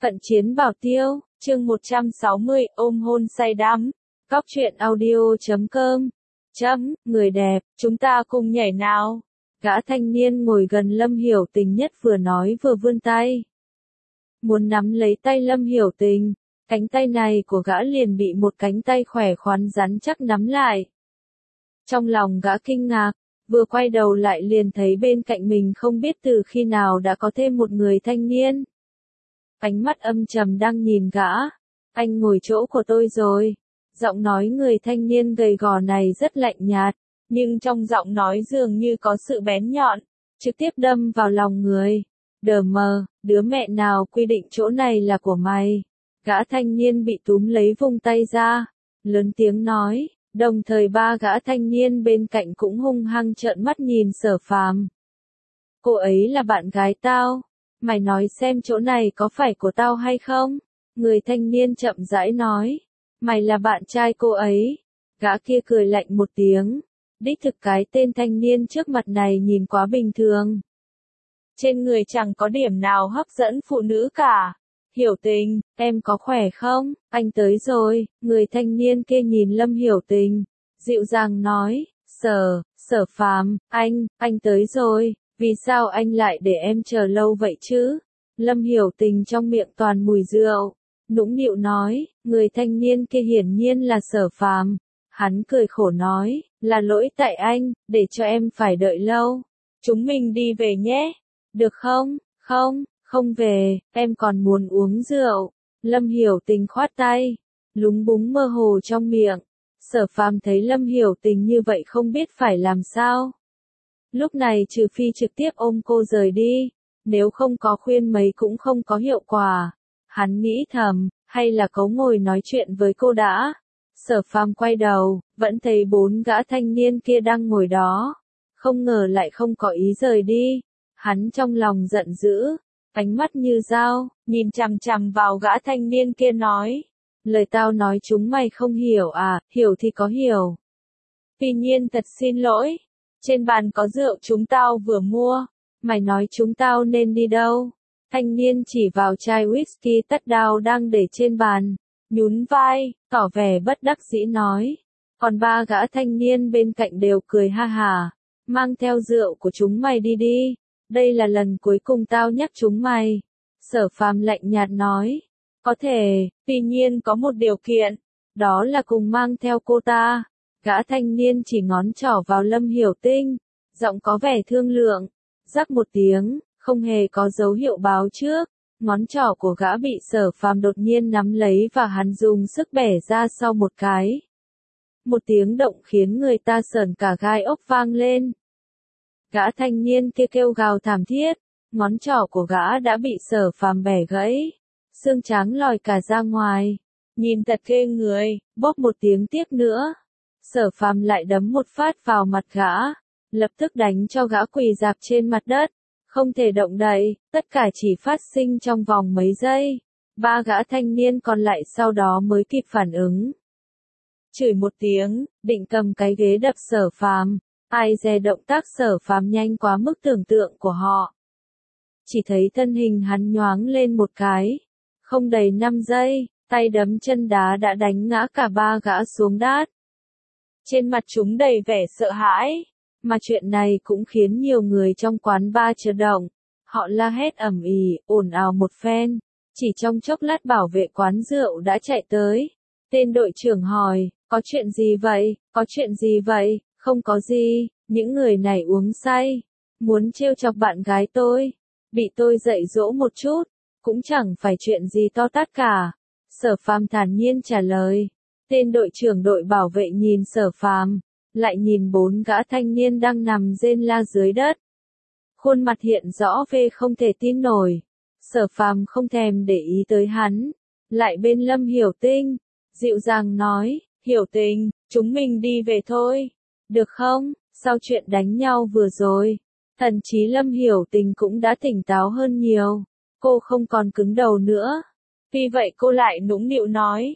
Cận chiến bảo tiêu, chương 160, ôm hôn say đắm. Góc truyện audio.com. Người đẹp, chúng ta cùng nhảy nào. Gã thanh niên ngồi gần Lâm Hiểu Tình nhất vừa nói vừa vươn tay. Muốn nắm lấy tay Lâm Hiểu Tình, cánh tay này của gã liền bị một cánh tay khỏe khoắn rắn chắc nắm lại. Trong lòng gã kinh ngạc, vừa quay đầu lại liền thấy bên cạnh mình không biết từ khi nào đã có thêm một người thanh niên. Ánh mắt âm trầm đang nhìn gã. Anh ngồi chỗ của tôi rồi. Giọng nói người thanh niên gầy gò này rất lạnh nhạt, nhưng trong giọng nói dường như có sự bén nhọn, trực tiếp đâm vào lòng người. Đờ mờ, đứa mẹ nào quy định chỗ này là của mày. Gã thanh niên bị túm lấy vung tay ra, lớn tiếng nói, đồng thời ba gã thanh niên bên cạnh cũng hung hăng trợn mắt nhìn Sở Phàm. Cô ấy là bạn gái tao. Mày nói xem chỗ này có phải của tao hay không? Người thanh niên chậm rãi nói. Mày là bạn trai cô ấy. Gã kia cười lạnh một tiếng. Đích thực cái tên thanh niên trước mặt này nhìn quá bình thường. Trên người chẳng có điểm nào hấp dẫn phụ nữ cả. Hiểu Tình, em có khỏe không? Anh tới rồi. Người thanh niên kia nhìn Lâm Hiểu Tình, dịu dàng nói. Sở Phàm, anh tới rồi. Vì sao anh lại để em chờ lâu vậy chứ? Lâm Hiểu Tình trong miệng toàn mùi rượu, nũng nịu nói, người thanh niên kia hiển nhiên là Sở Phàm. Hắn cười khổ nói, là lỗi tại anh, để cho em phải đợi lâu. Chúng mình đi về nhé. Được không? Không về, em còn muốn uống rượu. Lâm Hiểu Tình khoát tay, lúng búng mơ hồ trong miệng. Sở Phàm thấy Lâm Hiểu Tình như vậy không biết phải làm sao. Lúc này trừ phi trực tiếp ôm cô rời đi, nếu không có khuyên mấy cũng không có hiệu quả. Hắn nghĩ thầm, hay là cố ngồi nói chuyện với cô đã. Sở Phàm quay đầu, vẫn thấy bốn gã thanh niên kia đang ngồi đó. Không ngờ lại không có ý rời đi. Hắn trong lòng giận dữ, ánh mắt như dao, nhìn chằm chằm vào gã thanh niên kia nói. Lời tao nói chúng mày không hiểu à, hiểu thì có hiểu. Tuy nhiên thật xin lỗi. Trên bàn có rượu chúng tao vừa mua. Mày nói chúng tao nên đi đâu? Thanh niên chỉ vào chai whisky Tất Đao đang để trên bàn, nhún vai, tỏ vẻ bất đắc dĩ nói. Còn ba gã thanh niên bên cạnh đều cười ha hà. Mang theo rượu của chúng mày đi đi. Đây là lần cuối cùng tao nhắc chúng mày. Sở Phàm lạnh nhạt nói. Có thể, tuy nhiên có một điều kiện. Đó là cùng mang theo cô ta. Gã thanh niên chỉ ngón trỏ vào Lâm Hiểu Tình, giọng có vẻ thương lượng. Rắc một tiếng, không hề có dấu hiệu báo trước, ngón trỏ của gã bị Sở Phàm đột nhiên nắm lấy và hắn dùng sức bẻ ra sau một cái. Một tiếng động khiến người ta sởn cả gai ốc vang lên. Gã thanh niên kia kêu gào thảm thiết, ngón trỏ của gã đã bị Sở Phàm bẻ gãy, xương trắng lòi cả ra ngoài. Nhìn thật ghê người, bóp một tiếng tiếp nữa. Sở Phàm lại đấm một phát vào mặt gã, lập tức đánh cho gã quỳ rạp trên mặt đất, không thể động đậy, tất cả chỉ phát sinh trong vòng mấy giây. Ba gã thanh niên còn lại sau đó mới kịp phản ứng. Chửi một tiếng, định cầm cái ghế đập Sở Phàm, ai dè động tác Sở Phàm nhanh quá mức tưởng tượng của họ. Chỉ thấy thân hình hắn nhoáng lên một cái, không đầy 5 giây, tay đấm chân đá đã đánh ngã cả ba gã xuống đất. Trên mặt chúng đầy vẻ sợ hãi, mà chuyện này cũng khiến nhiều người trong quán bar chấn động. Họ la hét ầm ĩ, ồn ào một phen. Chỉ trong chốc lát bảo vệ quán rượu đã chạy tới. Tên đội trưởng hỏi, có chuyện gì vậy, có chuyện gì vậy? Không có gì, những người này uống say, muốn trêu chọc bạn gái tôi. Bị tôi dạy dỗ một chút, cũng chẳng phải chuyện gì to tát cả. Sở Phàm thản nhiên trả lời. Tên đội trưởng đội bảo vệ nhìn Sở Phàm, lại nhìn bốn gã thanh niên đang nằm rên la dưới đất. Khuôn mặt hiện rõ vẻ không thể tin nổi. Sở Phàm không thèm để ý tới hắn, lại bên Lâm Hiểu Tình, dịu dàng nói, Hiểu Tình, chúng mình đi về thôi, được không? Sau chuyện đánh nhau vừa rồi, thậm chí Lâm Hiểu Tình cũng đã tỉnh táo hơn nhiều, cô không còn cứng đầu nữa. Vì vậy cô lại nũng nịu nói.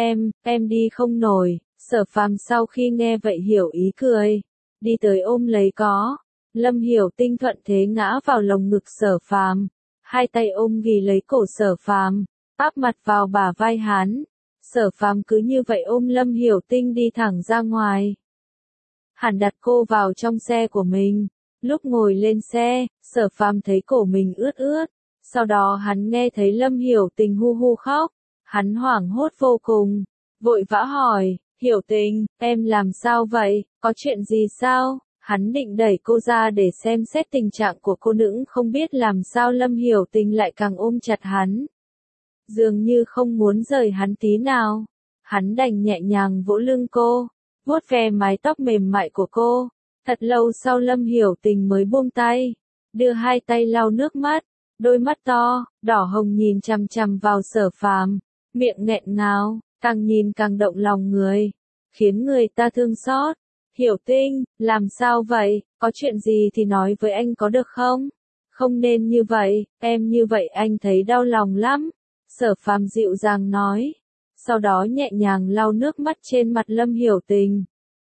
Em đi không nổi. Sở Phàm sau khi nghe vậy hiểu ý cười, đi tới ôm lấy có. Lâm Hiểu Tình thuận thế ngã vào lồng ngực Sở Phàm, hai tay ôm ghì lấy cổ Sở Phàm, áp mặt vào bả vai hắn. Sở Phàm cứ như vậy ôm Lâm Hiểu Tinh đi thẳng ra ngoài. Hắn đặt cô vào trong xe của mình. Lúc ngồi lên xe, Sở Phàm thấy cổ mình ướt ướt. Sau đó hắn nghe thấy Lâm Hiểu Tình hu hu khóc. Hắn hoảng hốt vô cùng, vội vã hỏi, Hiểu Tình, em làm sao vậy, có chuyện gì sao? Hắn định đẩy cô ra để xem xét tình trạng của cô nữ, không biết làm sao Lâm Hiểu Tình lại càng ôm chặt hắn. Dường như không muốn rời hắn tí nào. Hắn đành nhẹ nhàng vỗ lưng cô, vuốt ve mái tóc mềm mại của cô. Thật lâu sau Lâm Hiểu Tình mới buông tay, đưa hai tay lau nước mắt, đôi mắt to, đỏ hồng nhìn chằm chằm vào Sở Phàm, miệng nghẹn ngào, càng nhìn càng động lòng người, khiến người ta thương xót. Hiểu Tinh, làm sao vậy, có chuyện gì thì nói với anh có được không? Không nên như vậy, em như vậy anh thấy đau lòng lắm. Sở Phàm dịu dàng nói, sau đó nhẹ nhàng lau nước mắt trên mặt Lâm Hiểu Tình.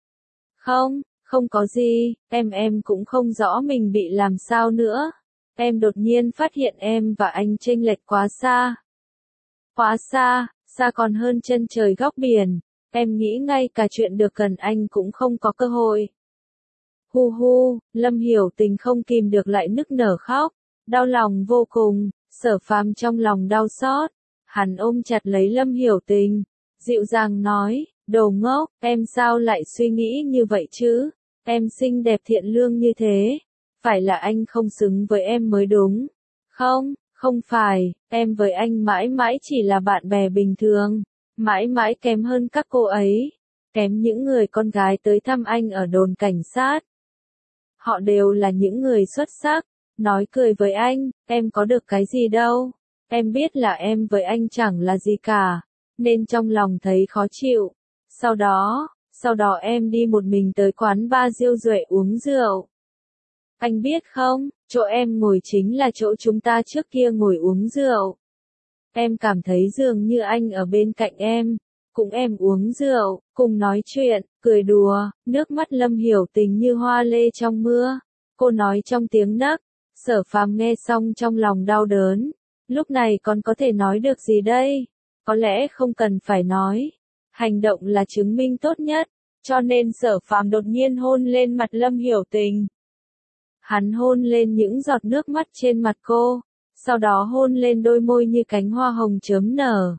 Không có gì, em cũng không rõ mình bị làm sao nữa. Em đột nhiên phát hiện em và anh chênh lệch quá xa. Quá xa, xa còn hơn chân trời góc biển. Em nghĩ ngay cả chuyện được gần anh cũng không có cơ hội. Hu hu, Lâm Hiểu Tình không kìm được lại nức nở khóc, đau lòng vô cùng. Sở Phàm trong lòng đau xót, hắn ôm chặt lấy Lâm Hiểu Tình, dịu dàng nói, đồ ngốc, em sao lại suy nghĩ như vậy chứ? Em xinh đẹp thiện lương như thế, phải là anh không xứng với em mới đúng. Không phải, em với anh mãi mãi chỉ là bạn bè bình thường, mãi mãi kém hơn các cô ấy, kém những người con gái tới thăm anh ở đồn cảnh sát. Họ đều là những người xuất sắc. Nói cười với anh, em có được cái gì đâu. Em biết là em với anh chẳng là gì cả, nên trong lòng thấy khó chịu. Sau đó em đi một mình tới quán bar Diêu Duệ uống rượu. Anh biết không, chỗ em ngồi chính là chỗ chúng ta trước kia ngồi uống rượu. Em cảm thấy dường như anh ở bên cạnh em, cùng em uống rượu, cùng nói chuyện, cười đùa, nước mắt Lâm Hiểu Tình như hoa lê trong mưa. Cô nói trong tiếng nấc. Sở Phàm nghe xong trong lòng đau đớn. Lúc này còn có thể nói được gì đây? Có lẽ không cần phải nói. Hành động là chứng minh tốt nhất. Cho nên Sở Phàm đột nhiên hôn lên mặt Lâm Hiểu Tình. Hắn hôn lên những giọt nước mắt trên mặt cô. Sau đó hôn lên đôi môi như cánh hoa hồng chớm nở.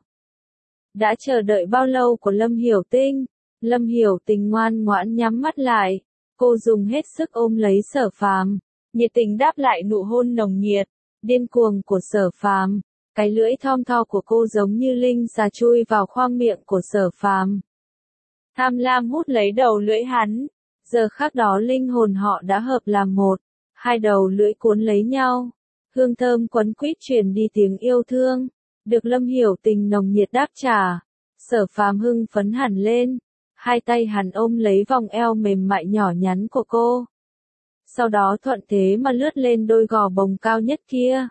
Đã chờ đợi bao lâu của Lâm Hiểu Tinh. Lâm Hiểu Tình ngoan ngoãn nhắm mắt lại. Cô dùng hết sức ôm lấy Sở Phàm, nhiệt tình đáp lại nụ hôn nồng nhiệt, điên cuồng của Sở Phàm. Cái lưỡi thon tho của cô giống như linh xà chui vào khoang miệng của Sở Phàm. Tham lam hút lấy đầu lưỡi hắn. Giờ khắc đó linh hồn họ đã hợp làm một, hai đầu lưỡi cuốn lấy nhau. Hương thơm quấn quýt truyền đi tiếng yêu thương, được Lâm Hiểu Tình nồng nhiệt đáp trả. Sở Phàm hưng phấn hẳn lên, hai tay hắn ôm lấy vòng eo mềm mại nhỏ nhắn của cô. Sau đó thuận thế mà lướt lên đôi gò bồng cao nhất kia.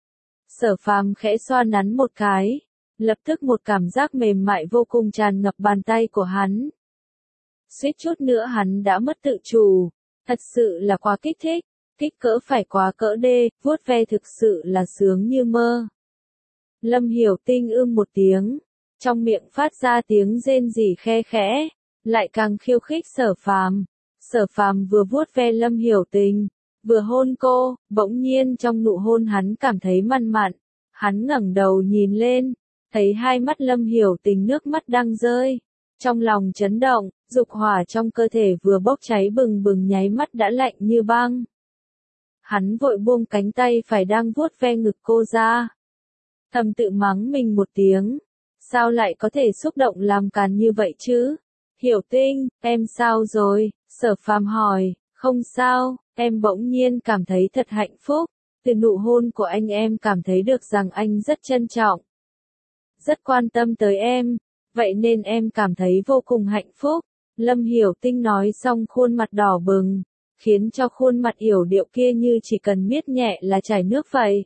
Sở Phàm khẽ xoa nắn một cái, lập tức một cảm giác mềm mại vô cùng tràn ngập bàn tay của hắn. Suýt chút nữa hắn đã mất tự chủ, thật sự là quá kích thích, kích cỡ phải quá cỡ đê, vuốt ve thực sự là sướng như mơ. Lâm Hiểu Tinh một tiếng, trong miệng phát ra tiếng rên rỉ khe khẽ, lại càng khiêu khích Sở Phàm. Sở Phàm vừa vuốt ve Lâm Hiểu Tình, vừa hôn cô, bỗng nhiên trong nụ hôn hắn cảm thấy mặn mặn. Hắn ngẩng đầu nhìn lên, thấy hai mắt Lâm Hiểu Tình nước mắt đang rơi. Trong lòng chấn động, dục hỏa trong cơ thể vừa bốc cháy bừng bừng nháy mắt đã lạnh như băng. Hắn vội buông cánh tay phải đang vuốt ve ngực cô ra. Thầm tự mắng mình một tiếng. Sao lại có thể xúc động làm càn như vậy chứ? Hiểu Tinh, em sao rồi? Sở Phàm hỏi. Không sao, em bỗng nhiên cảm thấy thật hạnh phúc. Từ nụ hôn của anh em cảm thấy được rằng anh rất trân trọng, rất quan tâm tới em. Vậy nên em cảm thấy vô cùng hạnh phúc. Lâm Hiểu Tinh nói xong khuôn mặt đỏ bừng, khiến cho khuôn mặt yểu điệu kia như chỉ cần miết nhẹ là chảy nước vậy.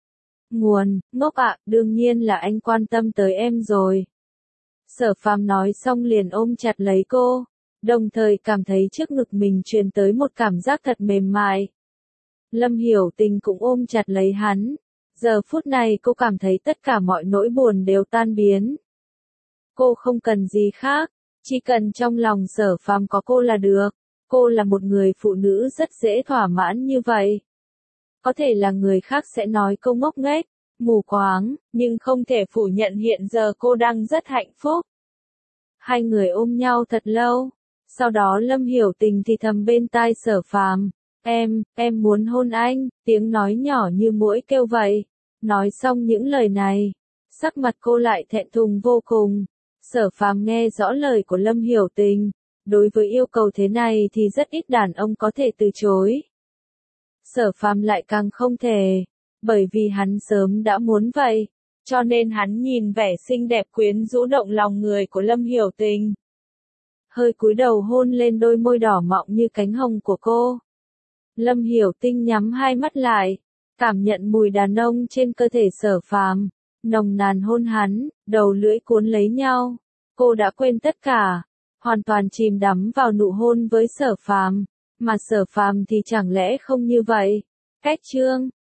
Ngốc ạ, đương nhiên là anh quan tâm tới em rồi. Sở Phàm nói xong liền ôm chặt lấy cô, đồng thời cảm thấy trước ngực mình truyền tới một cảm giác thật mềm mại. Lâm Hiểu Tình cũng ôm chặt lấy hắn, Giờ phút này cô cảm thấy tất cả mọi nỗi buồn đều tan biến. Cô không cần gì khác, chỉ cần trong lòng Sở Phàm có cô là được. Cô là một người phụ nữ rất dễ thỏa mãn như vậy. Có thể là người khác sẽ nói câu ngốc nghếch, mù quáng, nhưng không thể phủ nhận hiện giờ cô đang rất hạnh phúc. Hai người ôm nhau thật lâu, sau đó Lâm Hiểu Tình thì thầm bên tai Sở Phàm, em muốn hôn anh, tiếng nói nhỏ như muỗi kêu vậy. Nói xong những lời này, sắc mặt cô lại thẹn thùng vô cùng. Sở Phàm nghe rõ lời của Lâm Hiểu Tình, đối với yêu cầu thế này thì rất ít đàn ông có thể từ chối. Sở Phàm lại càng không thể, bởi vì hắn sớm đã muốn vậy, cho nên hắn nhìn vẻ xinh đẹp quyến rũ động lòng người của Lâm Hiểu Tình. Hơi cúi đầu hôn lên đôi môi đỏ mọng như cánh hồng của cô. Lâm Hiểu Tình nhắm hai mắt lại, cảm nhận mùi đàn ông trên cơ thể Sở Phàm, nồng nàn hôn hắn, đầu lưỡi cuốn lấy nhau. Cô đã quên tất cả, hoàn toàn chìm đắm vào nụ hôn với Sở Phàm, mà Sở Phàm thì chẳng lẽ không như vậy. Cách chương